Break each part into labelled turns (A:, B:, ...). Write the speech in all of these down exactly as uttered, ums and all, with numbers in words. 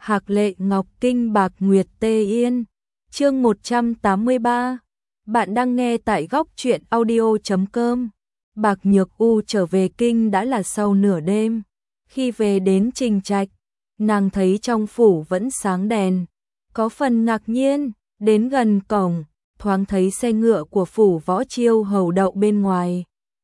A: Hạc Lệ Ngọc Kinh Bạc Nguyệt Tê Yên. Chương một trăm tám mươi ba. Bạn đang nghe tại góc truyện audio chấm com. Bạc Nhược U trở về kinh đã là sau nửa đêm. Khi về đến Trình Trạch, nàng thấy trong phủ vẫn sáng đèn, có phần ngạc nhiên, đến gần cổng, thoáng thấy xe ngựa của phủ Võ Chiêu hầu đậu bên ngoài.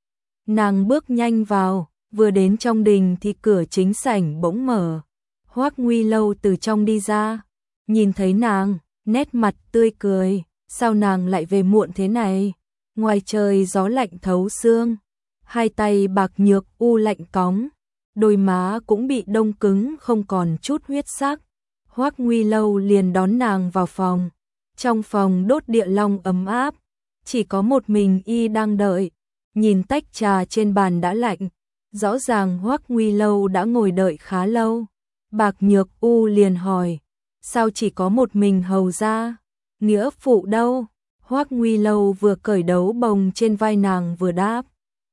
A: Nàng bước nhanh vào, vừa đến trong đình thì cửa chính sảnh bỗng mở. Hoắc Nguy Lâu từ trong đi ra, nhìn thấy nàng, nét mặt tươi cười, sao nàng lại về muộn thế này? Ngoài trời gió lạnh thấu xương, hai tay Bạc Nhược U lạnh cóng, đôi má cũng bị đông cứng không còn chút huyết sắc. Hoắc Nguy Lâu liền đón nàng vào phòng. Trong phòng đốt địa long ấm áp, chỉ có một mình y đang đợi, nhìn tách trà trên bàn đã lạnh, rõ ràng Hoắc Nguy Lâu đã ngồi đợi khá lâu. Bạc Nhược U liền hỏi, sao chỉ có một mình hầu ra, nghĩa phụ đâu? Hoắc Nguy Lâu vừa cởi đấu bồng trên vai nàng vừa đáp,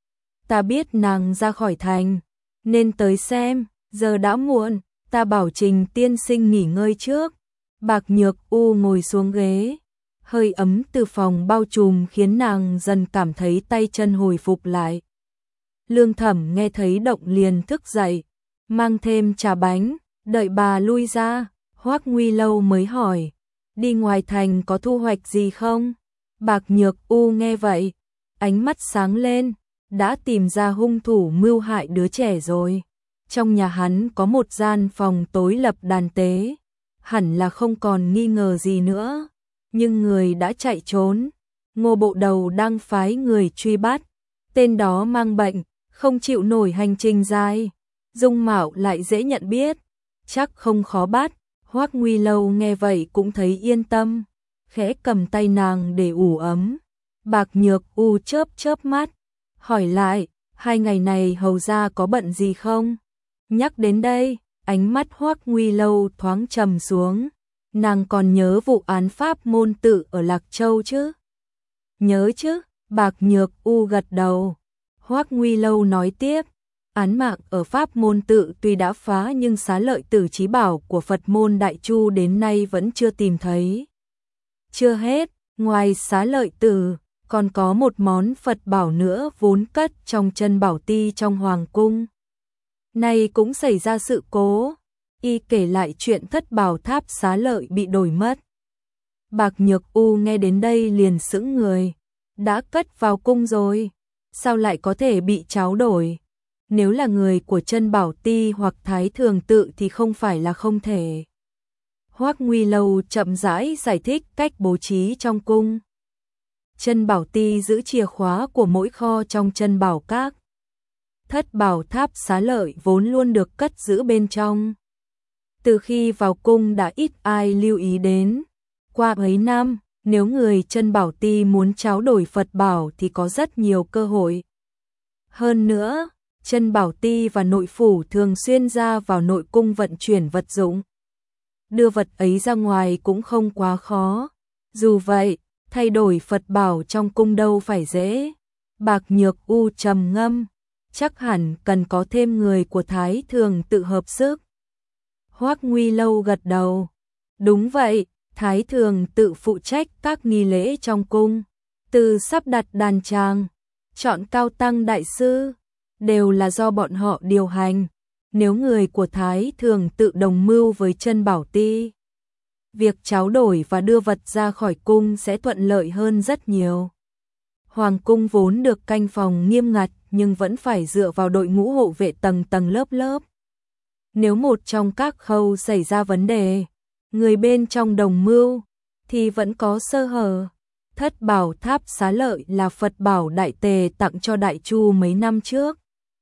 A: ta biết nàng ra khỏi thành, nên tới xem, giờ đã muộn, ta bảo Trình tiên sinh nghỉ ngơi trước. Bạc Nhược U ngồi xuống ghế, hơi ấm từ phòng bao trùm khiến nàng dần cảm thấy tay chân hồi phục lại. Lương Thẩm nghe thấy động liền thức dậy, mang thêm trà bánh, đợi bà lui ra, Hoắc Nguy Lâu mới hỏi, đi ngoài thành có thu hoạch gì không? Bạc Nhược U nghe vậy, ánh mắt sáng lên, đã tìm ra hung thủ mưu hại đứa trẻ rồi. Trong nhà hắn có một gian phòng tối lập đàn tế, hẳn là không còn nghi ngờ gì nữa, nhưng người đã chạy trốn. Ngô Bộ Đầu đang phái người truy bắt, tên đó mang bệnh, không chịu nổi hành trình dài, dung mạo lại dễ nhận biết, chắc không khó bắt. Hoắc Nguy Lâu nghe vậy cũng thấy yên tâm, khẽ cầm tay nàng để ủ ấm. Bạc Nhược U chớp chớp mắt, hỏi lại, hai ngày này hầu ra có bận gì không? Nhắc đến đây, ánh mắt Hoắc Nguy Lâu thoáng trầm xuống, nàng còn nhớ vụ án pháp môn tự ở Lạc Châu chứ? Nhớ chứ, Bạc Nhược U gật đầu. Hoắc Nguy Lâu nói tiếp, án mạng ở pháp môn tự tuy đã phá nhưng xá lợi tử chí bảo của Phật môn Đại Chu đến nay vẫn chưa tìm thấy. Chưa hết, ngoài xá lợi tử, còn có một món Phật bảo nữa vốn cất trong chân bảo ti trong hoàng cung. Nay cũng xảy ra sự cố, y kể lại chuyện thất bảo tháp xá lợi bị đổi mất. Bạc Nhược U nghe đến đây liền sững người, đã cất vào cung rồi, sao lại có thể bị tráo đổi? Nếu là người của chân bảo ti hoặc thái thường tự thì không phải là không thể. Hoắc Nguy Lâu chậm rãi giải thích cách bố trí trong cung. Chân bảo ti giữ chìa khóa của mỗi kho trong chân bảo các. Thất bảo tháp xá lợi vốn luôn được cất giữ bên trong. Từ khi vào cung đã ít ai lưu ý đến. Qua mấy năm, nếu người chân bảo ti muốn tráo đổi Phật bảo thì có rất nhiều cơ hội. Hơn nữa, chân bảo ti và nội phủ thường xuyên ra vào nội cung vận chuyển vật dụng. Đưa vật ấy ra ngoài cũng không quá khó. Dù vậy, thay đổi Phật bảo trong cung đâu phải dễ. Bạc Nhược U trầm ngâm, chắc hẳn cần có thêm người của thái thường tự hợp sức. Hoắc Nguy Lâu gật đầu, đúng vậy, thái thường tự phụ trách các nghi lễ trong cung, từ sắp đặt đàn tràng, chọn cao tăng đại sư, đều là do bọn họ điều hành. Nếu người của thái thường tự đồng mưu với chân bảo ti, việc tráo đổi và đưa vật ra khỏi cung sẽ thuận lợi hơn rất nhiều. Hoàng cung vốn được canh phòng nghiêm ngặt nhưng vẫn phải dựa vào đội ngũ hộ vệ tầng tầng lớp lớp. Nếu một trong các khâu xảy ra vấn đề, người bên trong đồng mưu, thì vẫn có sơ hở. Thất bảo tháp xá lợi là Phật bảo Đại Tề tặng cho Đại Chu mấy năm trước,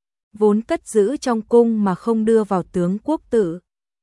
A: vốn cất giữ trong cung mà không đưa vào tướng quốc tự.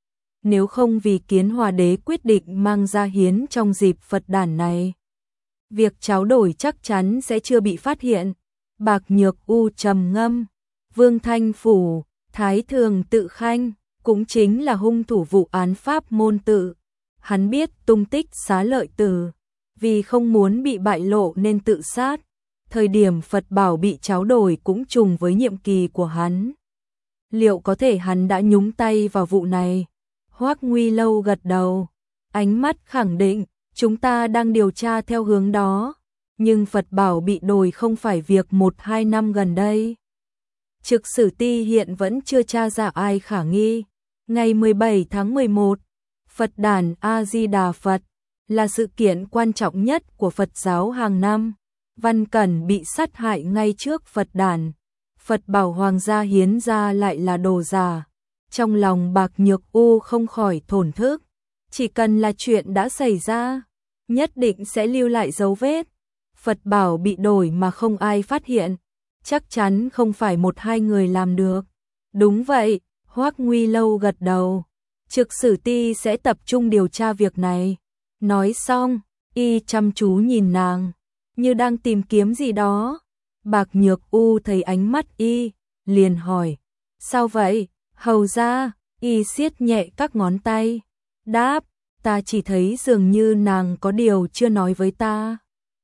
A: Nếu không vì Kiến Hòa Đế quyết định mang ra hiến trong dịp Phật đản này, việc tráo đổi chắc chắn sẽ chưa bị phát hiện. Bạc Nhược U trầm ngâm, Vương Thanh Phủ, thái thường tự khanh, cũng chính là hung thủ vụ án pháp môn tự. Hắn biết tung tích xá lợi tử, vì không muốn bị bại lộ nên tự sát. Thời điểm Phật bảo bị tráo đổi cũng trùng với nhiệm kỳ của hắn. Liệu có thể hắn đã nhúng tay vào vụ này? Hoắc Nguy Lâu gật đầu, ánh mắt khẳng định, chúng ta đang điều tra theo hướng đó, nhưng Phật Bảo bị đổi không phải việc một hai năm gần đây. Trực Sử Ti hiện vẫn chưa tra ra ai khả nghi. Ngày mười bảy tháng mười một, Phật đản A Di Đà Phật là sự kiện quan trọng nhất của Phật giáo hàng năm. Văn Cẩn bị sát hại ngay trước Phật đản, Phật Bảo hoàng gia hiến ra lại là đồ giả. Trong lòng Bạc Nhược U không khỏi thổn thức, chỉ cần là chuyện đã xảy ra, nhất định sẽ lưu lại dấu vết. Phật Bảo bị đổi mà không ai phát hiện, chắc chắn không phải một hai người làm được. Đúng vậy, Hoắc Nguy Lâu gật đầu. Trực Sử Ti sẽ tập trung điều tra việc này. Nói xong, y chăm chú nhìn nàng, như đang tìm kiếm gì đó. Bạc Nhược U thấy ánh mắt y, liền hỏi, sao vậy? Hầu ra, y siết nhẹ các ngón tay. Đáp, ta chỉ thấy dường như nàng có điều chưa nói với ta.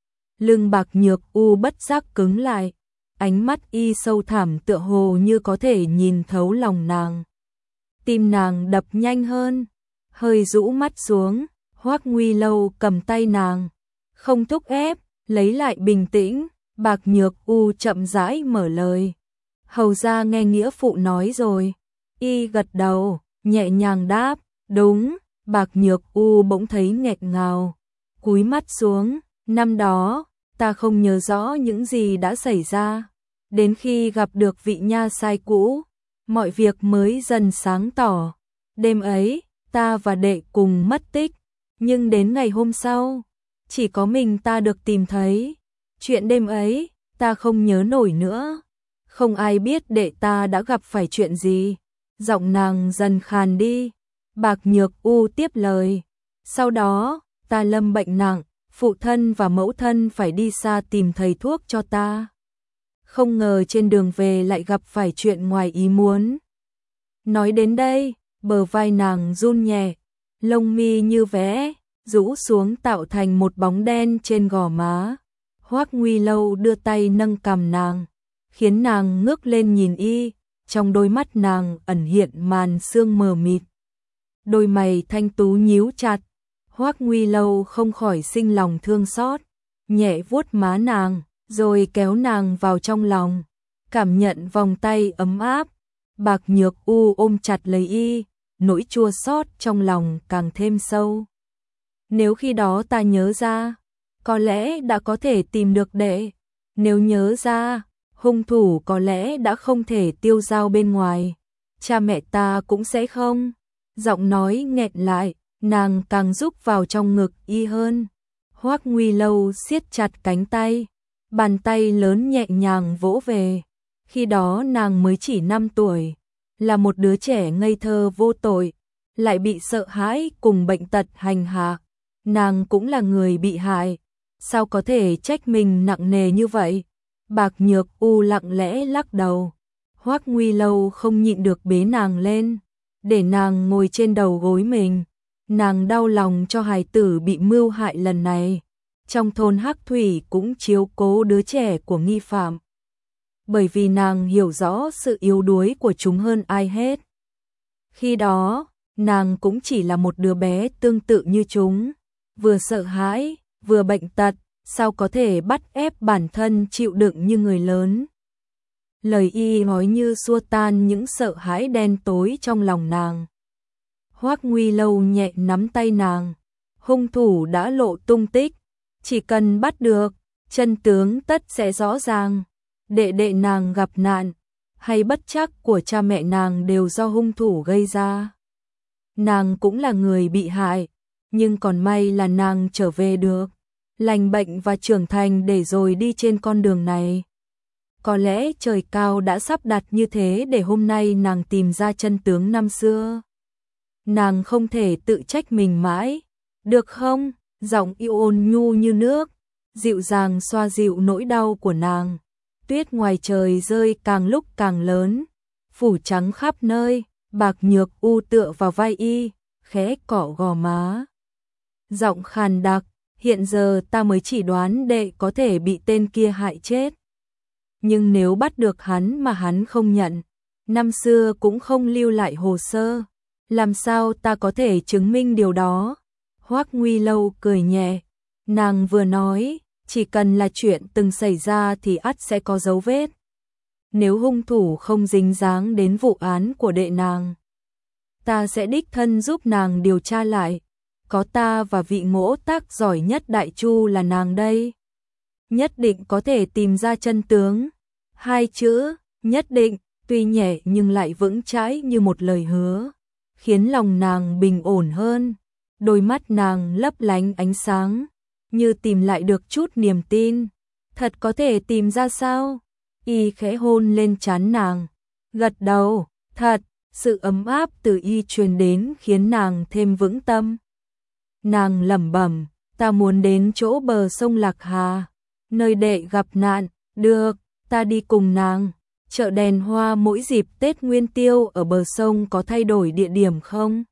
A: Lưng Bạc Nhược U bất giác cứng lại, ánh mắt y sâu thẳm tựa hồ như có thể nhìn thấu lòng nàng. Tim nàng đập nhanh hơn, hơi rũ mắt xuống. Hoắc Nguy Lâu cầm tay nàng, không thúc ép, lấy lại bình tĩnh. Bạc Nhược U chậm rãi mở lời, hầu ra nghe nghĩa phụ nói rồi. Y gật đầu, nhẹ nhàng đáp, đúng. Bạc Nhược U bỗng thấy nghẹn ngào, cúi mắt xuống. Năm đó, ta không nhớ rõ những gì đã xảy ra. Đến khi gặp được vị nha sai cũ, mọi việc mới dần sáng tỏ. Đêm ấy, ta và đệ cùng mất tích, nhưng đến ngày hôm sau, chỉ có mình ta được tìm thấy. Chuyện đêm ấy, ta không nhớ nổi nữa. Không ai biết đệ ta đã gặp phải chuyện gì. Giọng nàng dần khàn đi. Bạc Nhược U tiếp lời, sau đó, ta lâm bệnh nặng, phụ thân và mẫu thân phải đi xa tìm thầy thuốc cho ta. Không ngờ trên đường về lại gặp phải chuyện ngoài ý muốn. Nói đến đây, bờ vai nàng run nhẹ, lông mi như vẽ, rũ xuống tạo thành một bóng đen trên gò má. Hoắc Nguy Lâu đưa tay nâng cằm nàng, khiến nàng ngước lên nhìn y, trong đôi mắt nàng ẩn hiện màn sương mờ mịt. Đôi mày thanh tú nhíu chặt, Hoắc Nguy Lâu không khỏi sinh lòng thương xót, nhẹ vuốt má nàng, rồi kéo nàng vào trong lòng, cảm nhận vòng tay ấm áp. Bạc Nhược U ôm chặt lấy y, nỗi chua xót trong lòng càng thêm sâu. Nếu khi đó ta nhớ ra, có lẽ đã có thể tìm được đệ. Nếu nhớ ra, hung thủ có lẽ đã không thể tiêu dao bên ngoài. Cha mẹ ta cũng sẽ không. Giọng nói nghẹn lại, nàng càng rúc vào trong ngực y hơn. Hoắc Nguy Lâu siết chặt cánh tay, bàn tay lớn nhẹ nhàng vỗ về. Khi đó nàng mới chỉ năm tuổi, là một đứa trẻ ngây thơ vô tội, lại bị sợ hãi cùng bệnh tật hành hạ. Nàng cũng là người bị hại, sao có thể trách mình nặng nề như vậy? Bạc Nhược U lặng lẽ lắc đầu. Hoắc Nguy Lâu không nhịn được bế nàng lên, để nàng ngồi trên đầu gối mình. Nàng đau lòng cho hài tử bị mưu hại lần này. Trong thôn Hắc Thủy cũng chiếu cố đứa trẻ của nghi phạm, bởi vì nàng hiểu rõ sự yếu đuối của chúng hơn ai hết. Khi đó, nàng cũng chỉ là một đứa bé tương tự như chúng, vừa sợ hãi, vừa bệnh tật, sao có thể bắt ép bản thân chịu đựng như người lớn. Lời y nói như xua tan những sợ hãi đen tối trong lòng nàng. Hoắc Nguy Lâu nhẹ nắm tay nàng, hung thủ đã lộ tung tích, chỉ cần bắt được, chân tướng tất sẽ rõ ràng. Đệ đệ nàng gặp nạn, hay bất trắc của cha mẹ nàng đều do hung thủ gây ra. Nàng cũng là người bị hại, nhưng còn may là nàng trở về được, lành bệnh và trưởng thành để rồi đi trên con đường này. Có lẽ trời cao đã sắp đặt như thế để hôm nay nàng tìm ra chân tướng năm xưa. Nàng không thể tự trách mình mãi, được không? Giọng yêu ôn nhu như nước, dịu dàng xoa dịu nỗi đau của nàng. Tuyết ngoài trời rơi càng lúc càng lớn, phủ trắng khắp nơi. Bạc Nhược U tựa vào vai y, khẽ cọ gò má. Giọng khàn đặc, hiện giờ ta mới chỉ đoán đệ có thể bị tên kia hại chết. Nhưng nếu bắt được hắn mà hắn không nhận, năm xưa cũng không lưu lại hồ sơ, Làm sao ta có thể chứng minh điều đó? Hoắc Nguy Lâu cười nhẹ, nàng vừa nói, chỉ cần là chuyện từng xảy ra thì ắt sẽ có dấu vết. Nếu hung thủ không dính dáng đến vụ án của đệ nàng, ta sẽ đích thân giúp nàng điều tra lại. Có ta và vị ngỗ tác giỏi nhất Đại Chu là nàng đây. Nhất định có thể tìm ra chân tướng. Hai chữ, nhất định, tuy nhẹ nhưng lại vững chãi như một lời hứa, khiến lòng nàng bình ổn hơn. Đôi mắt nàng lấp lánh ánh sáng, như tìm lại được chút niềm tin. Thật có thể tìm ra sao? Y khẽ hôn lên trán nàng, gật đầu, thật. Sự ấm áp từ y truyền đến khiến nàng thêm vững tâm. Nàng lẩm bẩm, ta muốn đến chỗ bờ sông Lạc Hà, nơi đệ gặp nạn. Được, ta đi cùng nàng. Chợ đèn hoa mỗi dịp Tết Nguyên Tiêu ở bờ sông có thay đổi địa điểm không?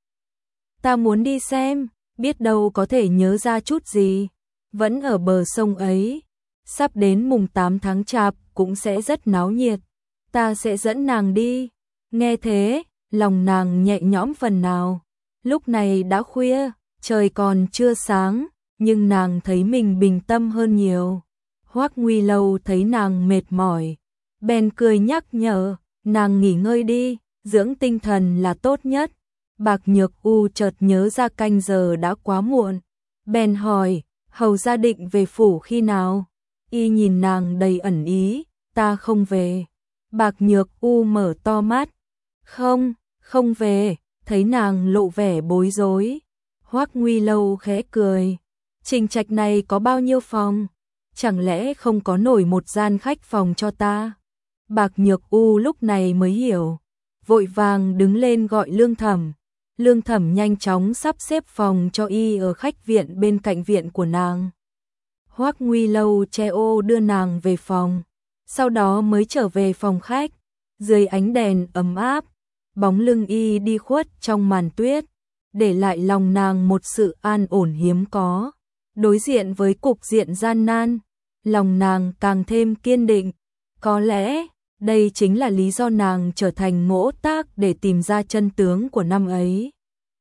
A: Ta muốn đi xem, biết đâu có thể nhớ ra chút gì. Vẫn ở bờ sông ấy, sắp đến mùng tám tháng Chạp cũng sẽ rất náo nhiệt. Ta sẽ dẫn nàng đi. Nghe thế, lòng nàng nhẹ nhõm phần nào. Lúc này đã khuya, trời còn chưa sáng, nhưng nàng thấy mình bình tâm hơn nhiều. Hoắc Nguy Lâu thấy nàng mệt mỏi, bèn cười nhắc nhở, nàng nghỉ ngơi đi, dưỡng tinh thần là tốt nhất. Bạc Nhược U chợt nhớ ra canh giờ đã quá muộn, bèn hỏi, hầu gia định về phủ khi nào? Y nhìn nàng đầy ẩn ý, ta không về. Bạc Nhược U mở to mắt, không, không về. Thấy nàng lộ vẻ bối rối, Hoắc Nguy Lâu khẽ cười, Trình trạch này có bao nhiêu phòng? Chẳng lẽ không có nổi một gian khách phòng cho ta? Bạc Nhược U lúc này mới hiểu, vội vàng đứng lên gọi Lương Thẩm. Lương Thẩm nhanh chóng sắp xếp phòng cho y ở khách viện bên cạnh viện của nàng. Hoắc Nguy Lâu che ô đưa nàng về phòng, sau đó mới trở về phòng khách. Dưới ánh đèn ấm áp, bóng lưng y đi khuất trong màn tuyết, để lại lòng nàng một sự an ổn hiếm có. Đối diện với cục diện gian nan, lòng nàng càng thêm kiên định. Có lẽ, đây chính là lý do nàng trở thành ngỗ tác để tìm ra chân tướng của năm ấy.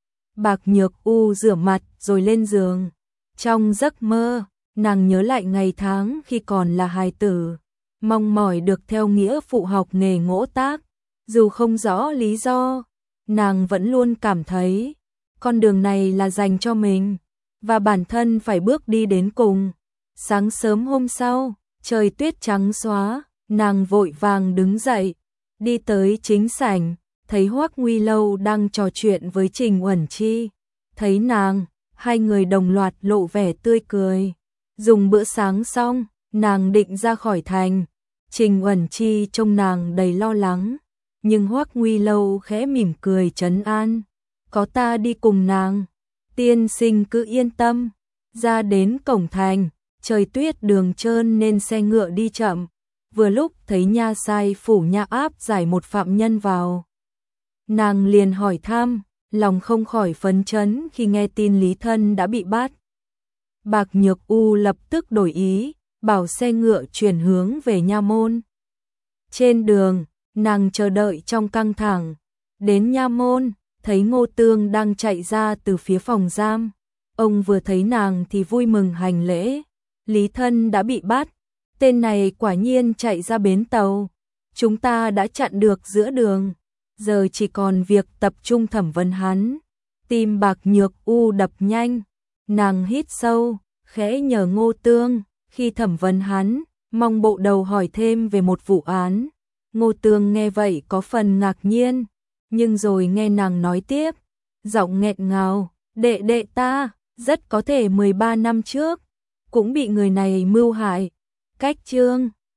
A: Bạc Nhược U rửa mặt rồi lên giường. Trong giấc mơ, nàng nhớ lại ngày tháng khi còn là hài tử, mong mỏi được theo nghĩa phụ học nghề ngỗ tác. Dù không rõ lý do, nàng vẫn luôn cảm thấy con đường này là dành cho mình, và bản thân phải bước đi đến cùng. Sáng sớm hôm sau, trời tuyết trắng xóa, nàng vội vàng đứng dậy, đi tới chính sảnh, thấy Hoắc Nguy Lâu đang trò chuyện với Trình Uẩn Chi. Thấy nàng, hai người đồng loạt lộ vẻ tươi cười. Dùng bữa sáng xong, nàng định ra khỏi thành. Trình Uẩn Chi trông nàng đầy lo lắng, nhưng Hoắc Nguy Lâu khẽ mỉm cười trấn an, có ta đi cùng nàng, tiên sinh cứ yên tâm. Ra đến cổng thành, trời tuyết đường trơn nên xe ngựa đi chậm, vừa lúc thấy nha sai phủ nha áp giải một phạm nhân vào. Nàng liền hỏi thăm, lòng không khỏi phấn chấn khi nghe tin Lý Thân đã bị bắt. Bạc Nhược U lập tức đổi ý, bảo xe ngựa chuyển hướng về nha môn. Trên đường, nàng chờ đợi trong căng thẳng, đến nha môn, thấy Ngô Tương đang chạy ra từ phía phòng giam. Ông vừa thấy nàng thì vui mừng hành lễ, Lý Thân đã bị bắt, tên này quả nhiên chạy ra bến tàu, chúng ta đã chặn được giữa đường, giờ chỉ còn việc tập trung thẩm vấn hắn. Tim Bạc Nhược U đập nhanh, nàng hít sâu, khẽ nhờ Ngô Tương, khi thẩm vấn hắn, mong bộ đầu hỏi thêm về một vụ án. Ngô Tương nghe vậy có phần ngạc nhiên, nhưng rồi nghe nàng nói tiếp, giọng nghẹn ngào, đệ đệ ta, rất có thể mười ba năm trước, cũng bị người này mưu hại. Cách chương